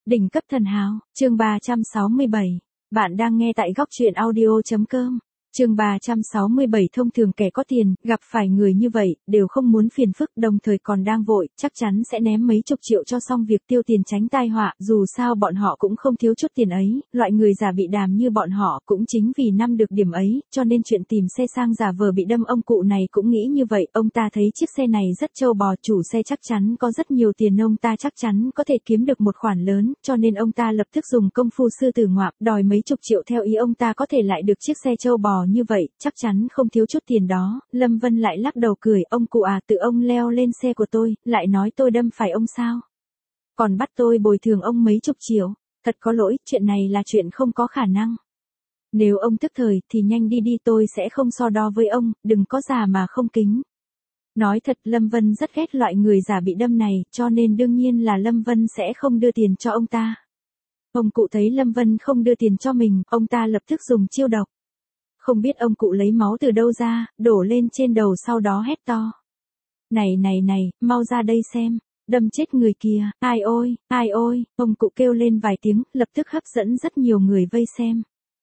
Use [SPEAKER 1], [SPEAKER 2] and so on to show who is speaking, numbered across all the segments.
[SPEAKER 1] Đỉnh cấp thần hào, chương 367. Bạn đang nghe tại góc truyện audio.com. Chương 367. Thông thường kẻ có tiền, gặp phải người như vậy, đều không muốn phiền phức, đồng thời còn đang vội, chắc chắn sẽ ném mấy chục triệu cho xong việc tiêu tiền tránh tai họa, dù sao bọn họ cũng không thiếu chút tiền ấy, loại người giả bị đàm như bọn họ cũng chính vì năm được điểm ấy, cho nên chuyện tìm xe sang giả vờ bị đâm ông cụ này cũng nghĩ như vậy, ông ta thấy chiếc xe này rất trâu bò, chủ xe chắc chắn có rất nhiều tiền, ông ta chắc chắn có thể kiếm được một khoản lớn, cho nên ông ta lập tức dùng công phu sư tử ngoạm, đòi mấy chục triệu theo ý ông ta có thể lại được chiếc xe trâu bò như vậy, chắc chắn không thiếu chút tiền đó. Lâm Vân lại lắc đầu cười, ông cụ à, tự ông leo lên xe của tôi, lại nói tôi đâm phải ông sao? Còn bắt tôi bồi thường ông mấy chục triệu, thật có lỗi, chuyện này là chuyện không có khả năng. Nếu ông tức thời thì nhanh đi đi, tôi sẽ không so đo với ông, đừng có già mà không kính. Nói thật, Lâm Vân rất ghét loại người giả bị đâm này, cho nên đương nhiên là Lâm Vân sẽ không đưa tiền cho ông ta. Ông cụ thấy Lâm Vân không đưa tiền cho mình, ông ta lập tức dùng chiêu độc. Không biết ông cụ lấy máu từ đâu ra, đổ lên trên đầu sau đó hét to. Này này này, mau ra đây xem, đâm chết người kìa, ai ôi, ông cụ kêu lên vài tiếng, lập tức hấp dẫn rất nhiều người vây xem.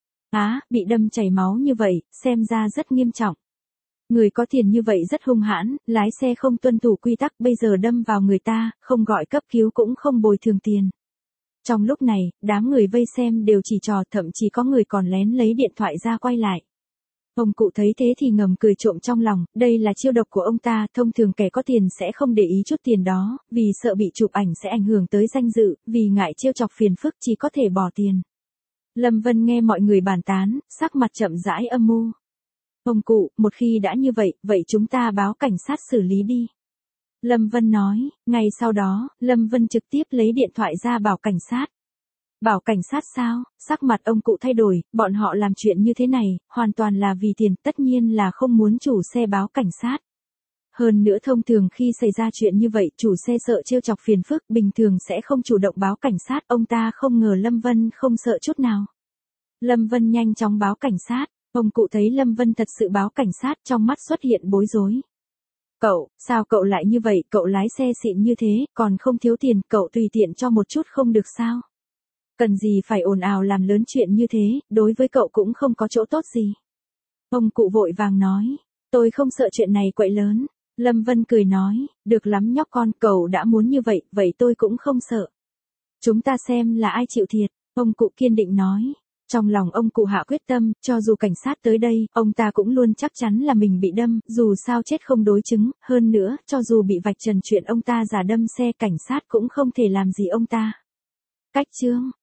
[SPEAKER 1] Bị đâm chảy máu như vậy, xem ra rất nghiêm trọng. Người có tiền như vậy rất hung hãn, lái xe không tuân thủ quy tắc, bây giờ đâm vào người ta, không gọi cấp cứu cũng không bồi thường tiền. Trong lúc này, đám người vây xem đều chỉ trò, thậm chí có người còn lén lấy điện thoại ra quay lại. Ông cụ thấy thế thì ngầm cười trộm trong lòng, đây là chiêu độc của ông ta, thông thường kẻ có tiền sẽ không để ý chút tiền đó, vì sợ bị chụp ảnh sẽ ảnh hưởng tới danh dự, vì ngại trêu chọc phiền phức chỉ có thể bỏ tiền. Lâm Vân nghe mọi người bàn tán, sắc mặt chậm rãi âm mưu. Ông cụ, một khi đã như vậy, vậy chúng ta báo cảnh sát xử lý đi. Lâm Vân nói, ngay sau đó, Lâm Vân trực tiếp lấy điện thoại ra bảo cảnh sát. Bảo cảnh sát sao? Sắc mặt ông cụ thay đổi, bọn họ làm chuyện như thế này, hoàn toàn là vì tiền, tất nhiên là không muốn chủ xe báo cảnh sát. Hơn nữa thông thường khi xảy ra chuyện như vậy, chủ xe sợ trêu chọc phiền phức, bình thường sẽ không chủ động báo cảnh sát, ông ta không ngờ Lâm Vân không sợ chút nào. Lâm Vân nhanh chóng báo cảnh sát, ông cụ thấy Lâm Vân thật sự báo cảnh sát, trong mắt xuất hiện bối rối. Cậu, sao cậu lại như vậy, cậu lái xe xịn như thế, còn không thiếu tiền, cậu tùy tiện cho một chút không được sao? Cần gì phải ồn ào làm lớn chuyện như thế, đối với cậu cũng không có chỗ tốt gì. Ông cụ vội vàng nói, tôi không sợ chuyện này quậy lớn. Lâm Vân cười nói, được lắm nhóc con, cậu đã muốn như vậy, vậy tôi cũng không sợ. Chúng ta xem là ai chịu thiệt, ông cụ kiên định nói. Trong lòng ông cụ hạ quyết tâm, cho dù cảnh sát tới đây, ông ta cũng luôn chắc chắn là mình bị đâm, dù sao chết không đối chứng, hơn nữa, cho dù bị vạch trần chuyện ông ta giả đâm xe, cảnh sát cũng không thể làm gì ông ta. Cách chương